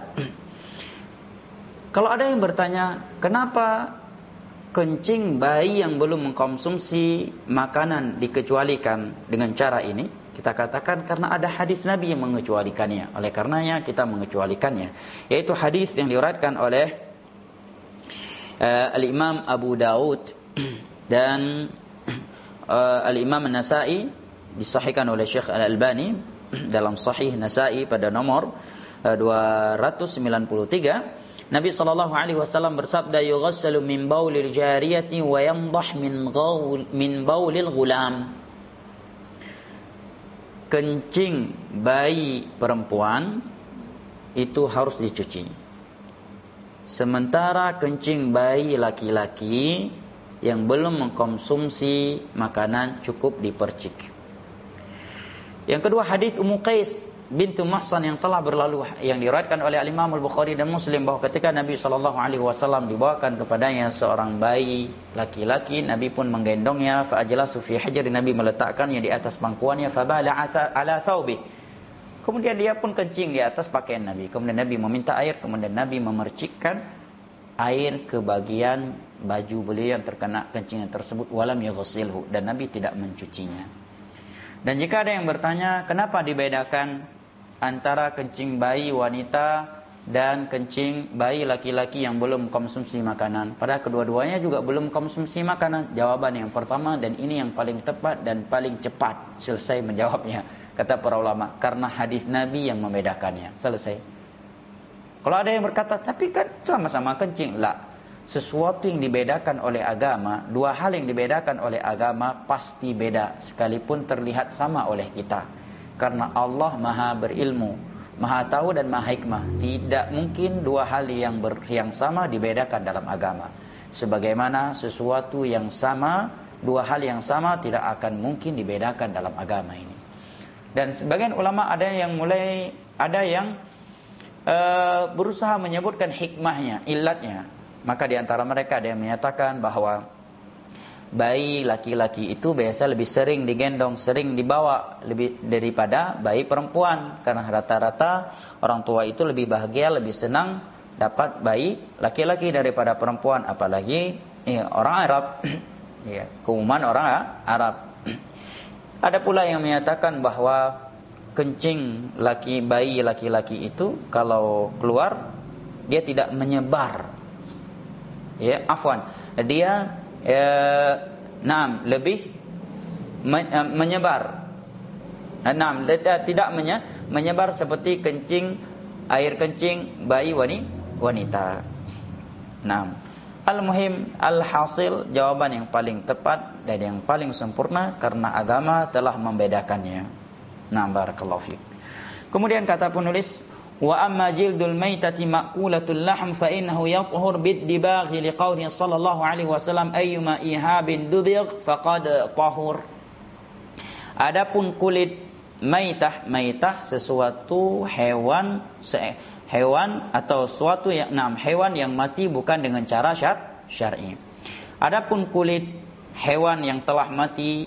Kalau ada yang bertanya, kenapa kencing bayi yang belum mengkonsumsi makanan dikecualikan dengan cara ini? Kita katakan karena ada hadis Nabi yang mengecualikannya. Oleh karenanya kita mengecualikannya. Yaitu hadis yang diriwayatkan oleh uh, Al-Imam Abu Daud dan uh, Al-Imam An-Nasa'i, disahihkan oleh Syekh Al-Albani dalam Sahih Nasa'i pada nomor uh, dua ratus sembilan puluh tiga. Nabi sallallahu alaihi wasallam bersabda, yughassalu min baulil jariyati wa yandah min ghaul min baulil ghulam. Kencing bayi perempuan itu harus dicuci. Sementara kencing bayi laki-laki yang belum mengkonsumsi makanan cukup dipercik. Yang kedua, hadis Ummu Qais bintu Mahsan yang telah berlalu, yang diriwayatkan oleh Al-Imam Al-Bukhari dan Muslim, bahwa ketika Nabi sallallahu alaihi wasallam dibawakan kepadanya seorang bayi laki-laki, Nabi pun menggendongnya, fa ajlasu fi hajri, Nabi meletakkannya di atas pangkuannya, fa bala ala thawbi, kemudian dia pun kencing di atas pakaian Nabi. Kemudian Nabi meminta air, kemudian Nabi memercikkan air ke bagian baju beliau yang terkena kencingan tersebut, walam yughsilhu, dan Nabi tidak mencucinya. Dan jika ada yang bertanya, kenapa dibedakan antara kencing bayi wanita dan kencing bayi laki-laki yang belum konsumsi makanan? Padahal kedua-duanya juga belum konsumsi makanan. Jawaban yang pertama, dan ini yang paling tepat dan paling cepat selesai menjawabnya, kata para ulama, karena hadis Nabi yang membedakannya. Selesai. Kalau ada yang berkata, tapi kan sama-sama kencing. Lah, sesuatu yang dibedakan oleh agama, dua hal yang dibedakan oleh agama pasti beda sekalipun terlihat sama oleh kita. Karena Allah Maha berilmu, Maha tahu dan Maha hikmah. Tidak mungkin dua hal yang ber, yang sama dibedakan dalam agama. Sebagaimana sesuatu yang sama, dua hal yang sama tidak akan mungkin dibedakan dalam agama ini. Dan sebagian ulama ada yang mulai ada yang uh, berusaha menyebutkan hikmahnya, ilatnya. Maka di antara mereka ada yang menyatakan bahwa bayi laki-laki itu biasa lebih sering digendong, sering dibawa lebih daripada bayi perempuan. Karena rata-rata orang tua itu lebih bahagia, lebih senang dapat bayi laki-laki daripada perempuan. Apalagi ya, orang Arab, ya, keumuman orang Arab. Ada pula yang menyatakan bahwa kencing laki bayi laki-laki itu kalau keluar dia tidak menyebar. Ya, afwan. Dia eh, enam lebih men, eh, menyebar. Enam tidak menye, menyebar seperti kencing air kencing bayi wanita. Enam. Al-muhim, al-hasil, jawaban yang paling tepat dan yang paling sempurna karena agama telah membedakannya. Nah, barakallahu fiik. Kemudian kata penulis, wa amma jildul maitati ma'kulatul lahm fa innahu yathhur bid-dibaghi liqaulihi sallallahu alaihi wasallam ayyuma ihabin dubigh faqad tahur. Adapun kulit maitah, maitah sesuatu hewan hewan atau suatu yang enam hewan yang mati bukan dengan cara syar'i. Adapun kulit hewan yang telah mati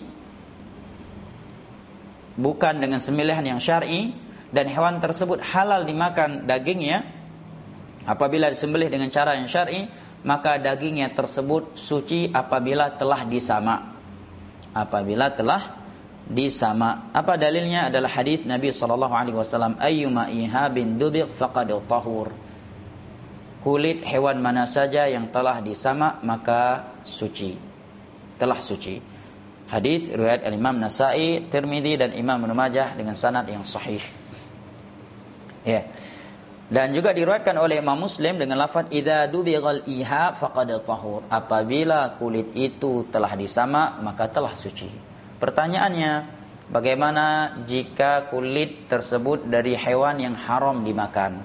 bukan dengan sembelihan yang syar'i, dan hewan tersebut halal dimakan dagingnya, apabila disembelih dengan cara yang syar'i, maka dagingnya tersebut suci apabila telah disama. Apabila telah disama. Apa dalilnya? Adalah hadis Nabi sallallahu alaihi wasallam, ayyuma ihabin dubigh faqad tahur. kulit hewan mana saja yang telah disamak maka suci, telah suci. Hadis riwayat Al-Imam Nasa'i, Tirmidzi dan Imam Ibnu Majah dengan sanad yang sahih. Ya. Dan juga diriwayatkan oleh Imam Muslim dengan lafaz idza dubighal ihab faqad tahur. Apabila kulit itu telah disamak maka telah suci. Pertanyaannya, bagaimana jika kulit tersebut dari hewan yang haram dimakan?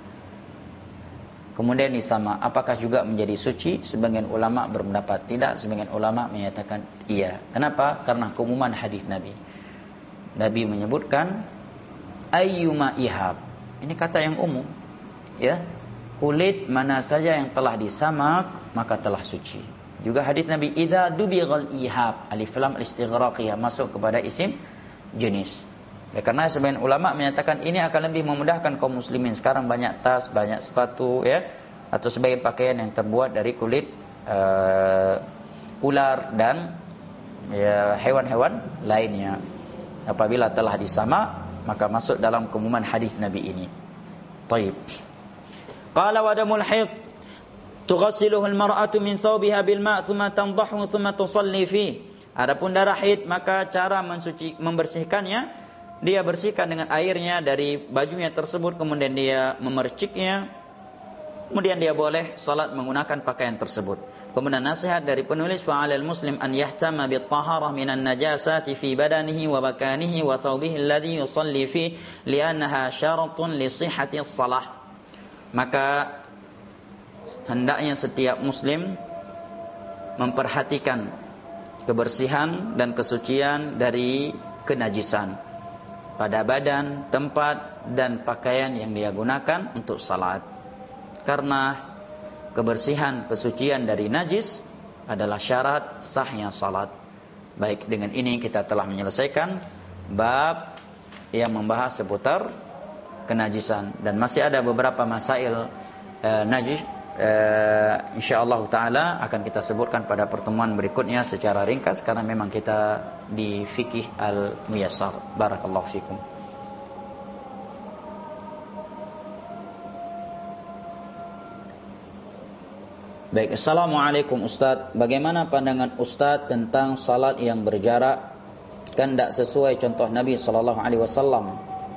Kemudian disamak, apakah juga menjadi suci? Sebagian ulama berpendapat tidak, sebagian ulama menyatakan iya. Kenapa? Karena keumuman hadis Nabi. Nabi menyebutkan ayyuma ihab. Ini kata yang umum, ya. Kulit mana saja yang telah disamak maka telah suci. Juga hadis Nabi idza dubighal ihab, alif lam al-istighraqiyah, masuk kepada isim jenis. Ya, karena sebagian ulama menyatakan ini akan lebih memudahkan kaum muslimin. Sekarang banyak tas, banyak sepatu, ya, atau sebagian pakaian yang terbuat dari kulit uh, ular dan ya, hewan-hewan lainnya. Apabila telah disamak maka masuk dalam keumuman hadis Nabi ini. Taib. Qala wa damul hayd tughsiluhu al-mar'atu min thawbiha bil ma' thumma tandahu thumma tusalli fi. Adapun darah haid maka cara mensuci membersihkannya, dia bersihkan dengan airnya dari bajunya tersebut, kemudian dia memerciknya, kemudian dia boleh salat menggunakan pakaian tersebut. Kemudian nasihat dari penulis, fa'alal muslim an yahtama bit taharah minan najasati fi badanihi wa bakanihi wa thawbihi alladhi yusalli fi li'annaha syaratun li sihhati shalah. Maka hendaknya setiap muslim memperhatikan kebersihan dan kesucian dari kenajisan pada badan, tempat dan pakaian yang dia gunakan untuk salat. Karena kebersihan, kesucian dari najis adalah syarat sahnya salat. Baik, dengan ini kita telah menyelesaikan bab yang membahas seputar kenajisan. Dan masih ada beberapa masail eh, najis, eh, insyaallah ta'ala akan kita sebutkan pada pertemuan berikutnya secara ringkas, karena memang kita di fikih al-muyassar. Barakallahu fikum. Baik, assalamualaikum Ustaz. Bagaimana pandangan Ustaz tentang salat yang berjarak, kan tidak sesuai contoh Nabi sallallahu alaihi wasallam?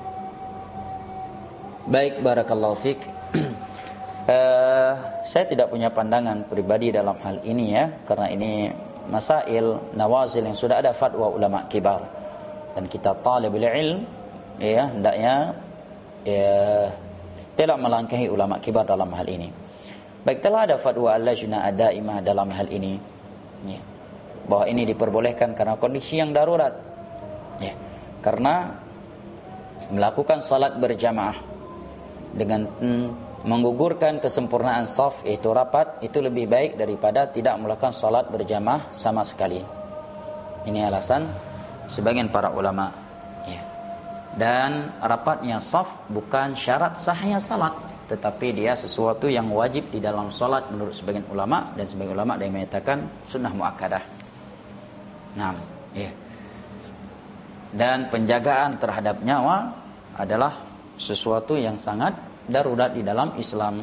Baik, barakallahu fik. uh, saya tidak punya pandangan pribadi dalam hal ini, ya, karena ini masail nawazil yang sudah ada fatwa ulama kibar, dan kita talibul ilm, ya, hendaknya ya, tidak melangkahi ulama kibar dalam hal ini. Baik, telah ada fatwa al-lajnah ad-daimah dalam hal ini, ya, bahwa ini diperbolehkan karena kondisi yang darurat, ya, karena melakukan salat berjamaah dengan mm, menggugurkan kesempurnaan saf, yaitu rapat, itu lebih baik daripada tidak melakukan salat berjamaah sama sekali. Ini alasan sebagian para ulama, ya. Dan rapatnya saf bukan syarat sahnya salat, tetapi dia sesuatu yang wajib di dalam salat menurut sebagian ulama, dan sebagian ulama ada yang menyatakan sunnah muakkadah. Nah, ya. Dan penjagaan terhadap nyawa adalah sesuatu yang sangat darurat di dalam Islam.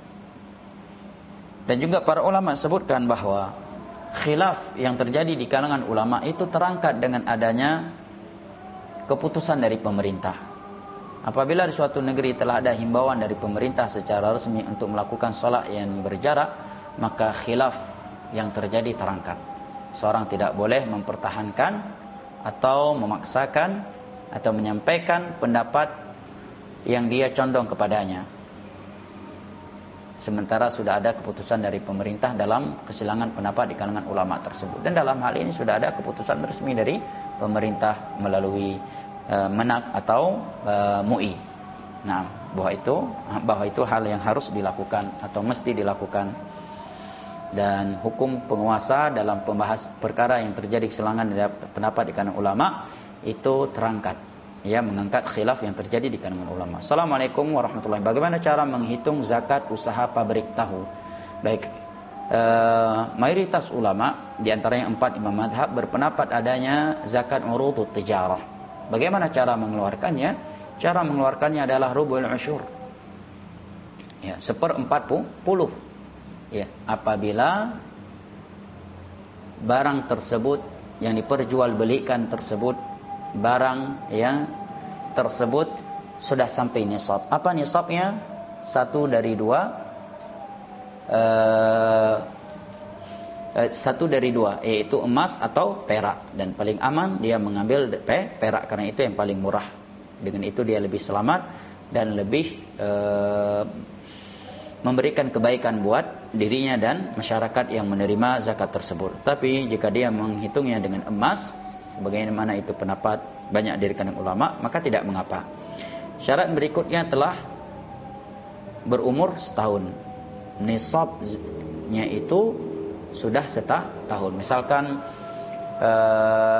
Dan juga para ulama sebutkan bahwa khilaf yang terjadi di kalangan ulama itu terangkat dengan adanya keputusan dari pemerintah. Apabila di suatu negeri telah ada himbauan dari pemerintah secara resmi untuk melakukan salat yang berjarak, maka khilaf yang terjadi terangkat. Seorang tidak boleh mempertahankan atau memaksakan atau menyampaikan pendapat yang dia condong kepadanya, sementara sudah ada keputusan dari pemerintah dalam kesilangan pendapat di kalangan ulama tersebut. Dan dalam hal ini sudah ada keputusan resmi dari pemerintah melalui uh, menak atau uh, M U I. Nah, bahwa itu bahwa itu hal yang harus dilakukan atau mesti dilakukan. Dan hukum penguasa dalam pembahas perkara yang terjadi kesilangan pendapat di kalangan ulama itu terangkat, ya, mengangkat khilaf yang terjadi di kalangan ulama. Assalamualaikum warahmatullahi wabarakatuh. Bagaimana cara menghitung zakat usaha pabrik tahu? Baik, uh, mayoritas ulama di antaranya empat imam madhab berpendapat adanya zakat urudut tijarah. Bagaimana cara mengeluarkannya? Cara mengeluarkannya adalah rubul usyur. Ya, seperempat puluh. Ya, apabila barang tersebut yang diperjualbelikan tersebut, barang yang tersebut sudah sampai nisab. Apa nisabnya? Satu dari dua uh, Satu dari dua, yaitu emas atau perak. Dan paling aman dia mengambil perak, karena itu yang paling murah. Dengan itu dia lebih selamat dan lebih e, memberikan kebaikan buat dirinya dan masyarakat yang menerima zakat tersebut. Tapi jika dia menghitungnya dengan emas, sebagaimana itu pendapat banyak dari kalangan ulama, maka tidak mengapa. Syarat berikutnya telah berumur setahun. Nisabnya itu sudah setahun. Misalkan eh,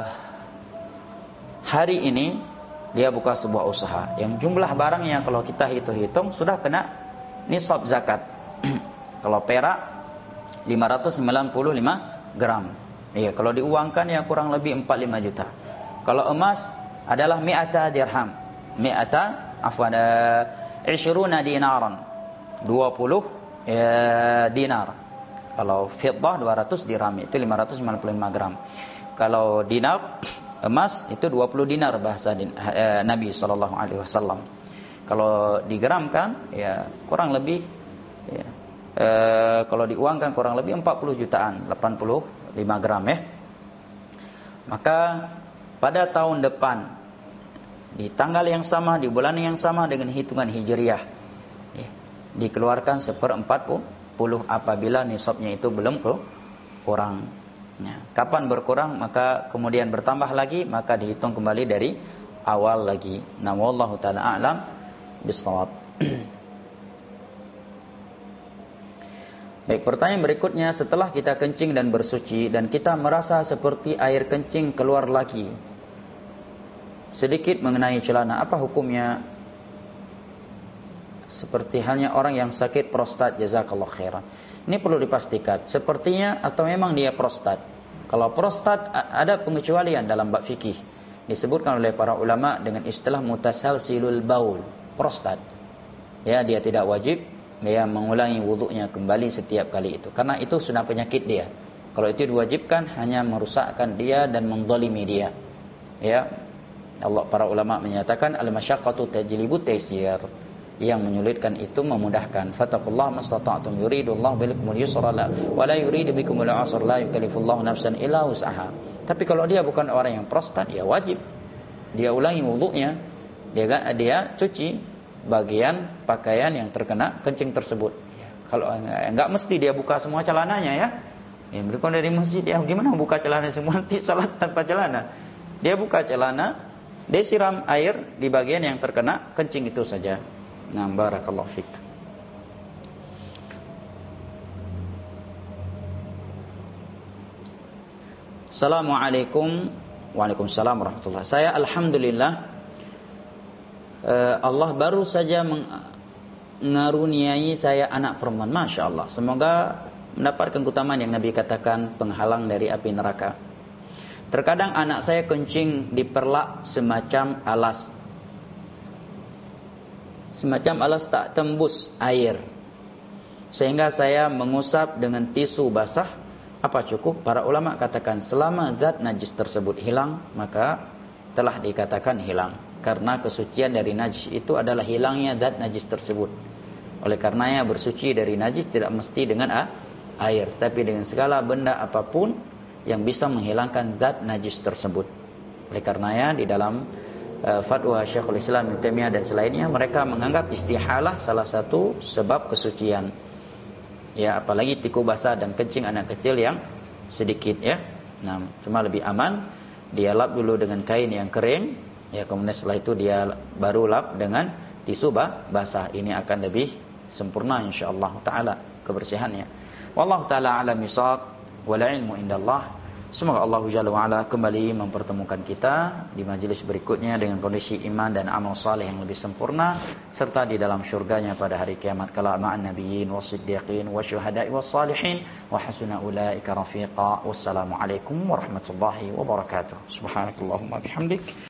hari ini dia buka sebuah usaha yang jumlah barangnya kalau kita hitung-hitung sudah kena nisab zakat. Kalau perak lima ratus sembilan puluh lima gram. Iya, kalau diuangkan ya kurang lebih empat puluh lima juta. Kalau emas adalah mi'ata dirham. Mi'ata afwan ishruna dinaran. dua puluh eh, dinar. Kalau fiddah dua ratus dirham, itu lima ratus sembilan puluh lima gram. Kalau dinar, emas itu dua puluh dinar bahasa din, eh, Nabi sallallahu alaihi wasallam. Kalau digramkan ya kurang lebih ya, eh, kalau diuangkan kurang lebih empat puluh jutaan, delapan puluh lima gram ya. Maka pada tahun depan di tanggal yang sama, di bulan yang sama dengan hitungan hijriah ya, dikeluarkan seperempat puluh apabila nisabnya itu belum kurang. Ya. Kapan berkurang maka kemudian bertambah lagi, maka dihitung kembali dari awal lagi. Nah, wallahu taala a'lam bissawab. Baik, pertanyaan berikutnya, setelah kita kencing dan bersuci dan kita merasa seperti air kencing keluar lagi sedikit mengenai celana, apa hukumnya? Seperti halnya orang yang sakit prostat, jazakallahu khairan. Ini perlu dipastikan, sepertinya atau memang dia prostat. Kalau prostat ada pengecualian dalam bab fikih. Disebutkan oleh para ulama dengan istilah mutasalsilul baul, prostat. Ya, dia tidak wajib dia mengulangi wudunya kembali setiap kali itu, karena itu sudah penyakit dia. Kalau itu diwajibkan hanya merusakkan dia dan menzalimi dia. Ya. Allah, para ulama menyatakan al-masyaqqatu tajlibu taysir. Yang menyulitkan itu memudahkan. Fattaqullaha mastata'tum yuridullahu bikumul yusra la wa la yuridu bikumul usra la yukallifullahu nafsan illa wus'aha. Tapi kalau dia bukan orang yang prostat, ya wajib dia ulangi wudunya. Dia dia cuci bagian pakaian yang terkena kencing tersebut. Ya, kalau enggak mesti dia buka semua celananya ya. Ya berikut dari masjid ya gimana buka celana semua nanti salat tanpa celana. Dia buka celana, dia siram air di bagian yang terkena kencing itu saja. Nah, barakallahu fiik. Assalamualaikum. Waalaikumsalam warahmatullahi. Saya alhamdulillah Allah baru saja mengaruniai saya anak perempuan. Masya Allah. Semoga mendapatkan keutamaan yang Nabi katakan penghalang dari api neraka. Terkadang anak saya kencing diperlak semacam alas. Semacam alas tak tembus air. Sehingga saya mengusap dengan tisu basah. Apa cukup? Para ulama katakan selama zat najis tersebut hilang, maka telah dikatakan hilang. Karena kesucian dari najis itu adalah hilangnya zat najis tersebut. Oleh karenanya bersuci dari najis tidak mesti dengan air, tapi dengan segala benda apapun yang bisa menghilangkan zat najis tersebut. Oleh karenanya di dalam fatwa Syekhul Islam Ibnu Taimiyah dan selainnya, mereka menganggap istihalah salah satu sebab kesucian. Ya, apalagi tiku basah dan kencing anak kecil yang sedikit ya. Nah, cuma lebih aman dia lap dulu dengan kain yang kering, ya kemudian setelah itu dia baru lap dengan tisu basah. Ini akan lebih sempurna insyaallah taala kebersihannya. Wallahu taala alam bisawab wal ilmu indallah. Semoga Allah Jalla wa Ala kembali mempertemukan kita di majelis berikutnya dengan kondisi iman dan amal saleh yang lebih sempurna, serta di dalam syurganya pada hari kiamat kala ma'an nabiyyin wasiddiqin wasyuhada'i wassalihin wa hasuna ulaika rafiqa. Wassalamu alaikum warahmatullahi wabarakatuh. Subhanakallahumma bihamdik